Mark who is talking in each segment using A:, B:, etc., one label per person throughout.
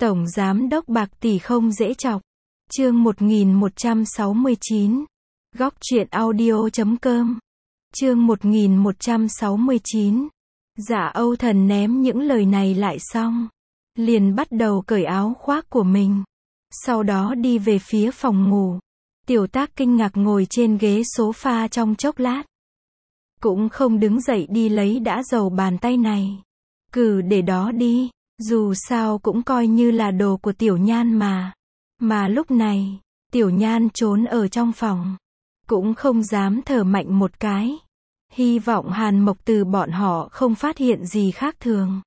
A: Tổng Giám đốc bạc tỷ không dễ chọc. Chương 1169. Góc truyện audio.com. Chương 1169. Dạ Âu Thần ném những lời này lại xong, liền bắt đầu cởi áo khoác của mình. Sau đó đi về phía phòng ngủ. Tiểu Tác kinh ngạc ngồi trên ghế sofa trong chốc lát. Cũng không đứng dậy đi lấy đã dầu bàn tay này. Cứ để đó đi, dù sao cũng coi như là đồ của Tiểu Nhan mà. Mà lúc này, Tiểu Nhan trốn ở trong phòng, cũng không dám thở mạnh một cái. Hy vọng Hàn Mộc Từ bọn họ không phát hiện gì khác thường.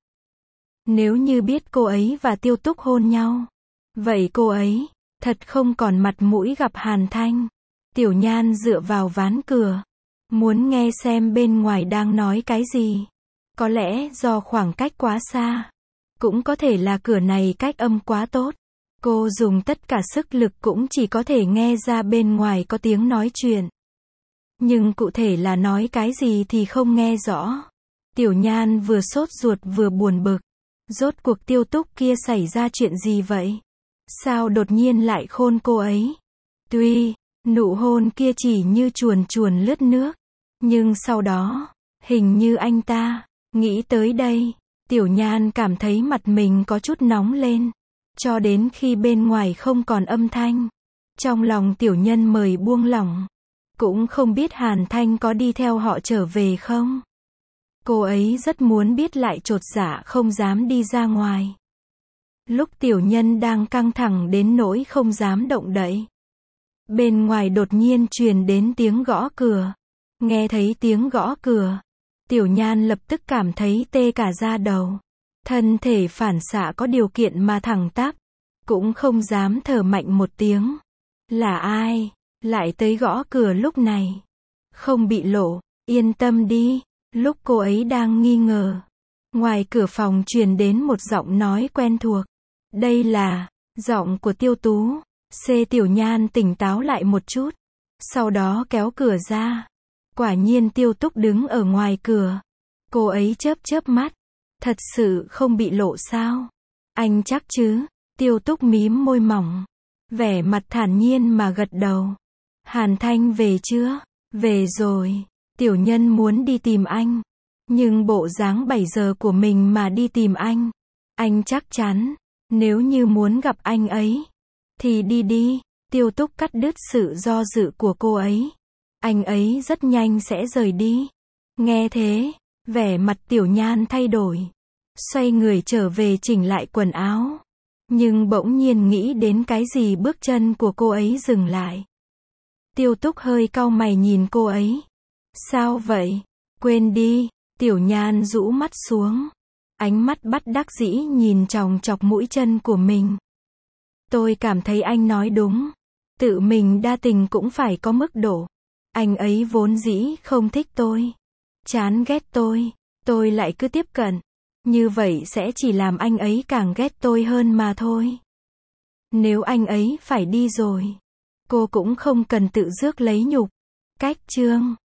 A: Nếu như biết cô ấy và Tiêu Túc hôn nhau, vậy cô ấy thật không còn mặt mũi gặp Hàn Thanh. Tiểu Nhan dựa vào ván cửa, muốn nghe xem bên ngoài đang nói cái gì. Có lẽ do khoảng cách quá xa, cũng có thể là cửa này cách âm quá tốt. Cô dùng tất cả sức lực cũng chỉ có thể nghe ra bên ngoài có tiếng nói chuyện. Nhưng cụ thể là nói cái gì thì không nghe rõ. Tiểu Nhan vừa sốt ruột vừa buồn bực. Rốt cuộc Tiêu Túc kia xảy ra chuyện gì vậy? Sao đột nhiên lại khôn cô ấy? Tuy, nụ hôn kia chỉ như chuồn chuồn lướt nước. Nhưng sau đó, hình như anh ta, nghĩ tới đây, Tiểu Nhan cảm thấy mặt mình có chút nóng lên. Cho đến khi bên ngoài không còn âm thanh, trong lòng Tiểu Nhân mời buông lỏng. Cũng không biết Hàn Thanh có đi theo họ trở về không? Cô ấy rất muốn biết lại chột dạ không dám đi ra ngoài. Lúc Tiểu Nhân đang căng thẳng đến nỗi không dám động đậy, bên ngoài đột nhiên truyền đến tiếng gõ cửa. Nghe thấy tiếng gõ cửa, Tiểu Nhan lập tức cảm thấy tê cả da đầu. Thân thể phản xạ có điều kiện mà thẳng tắp, cũng không dám thở mạnh một tiếng. Là ai lại tới gõ cửa lúc này? Không bị lộ, yên tâm đi. Lúc cô ấy đang nghi ngờ, ngoài cửa phòng truyền đến một giọng nói quen thuộc. Đây là giọng của Tiêu Tú. Tiểu Nhan tỉnh táo lại một chút, sau đó kéo cửa ra. Quả nhiên Tiêu Túc đứng ở ngoài cửa. Cô ấy chớp chớp mắt. Thật sự không bị lộ sao? Anh chắc chứ? Tiêu Túc mím môi mỏng, vẻ mặt thản nhiên mà gật đầu. Hàn Thanh về chưa? Về rồi. Tiểu Nhân muốn đi tìm anh, nhưng bộ dáng 7 giờ của mình mà đi tìm anh. Anh chắc chắn, nếu như muốn gặp anh ấy, thì đi đi. Tiêu Túc cắt đứt sự do dự của cô ấy. Anh ấy rất nhanh sẽ rời đi. Nghe thế, vẻ mặt Tiểu Nhan thay đổi. Xoay người trở về chỉnh lại quần áo. Nhưng bỗng nhiên nghĩ đến cái gì, bước chân của cô ấy dừng lại. Tiêu Túc hơi cau mày nhìn cô ấy. Sao vậy? Quên đi. Tiểu Nhan rũ mắt xuống, ánh mắt bất đắc dĩ nhìn chòng chọc mũi chân của mình. Tôi cảm thấy anh nói đúng. Tự mình đa tình cũng phải có mức độ. Anh ấy vốn dĩ không thích tôi, chán ghét tôi lại cứ tiếp cận. Như vậy sẽ chỉ làm anh ấy càng ghét tôi hơn mà thôi. Nếu anh ấy phải đi rồi, cô cũng không cần tự rước lấy nhục. Cách chương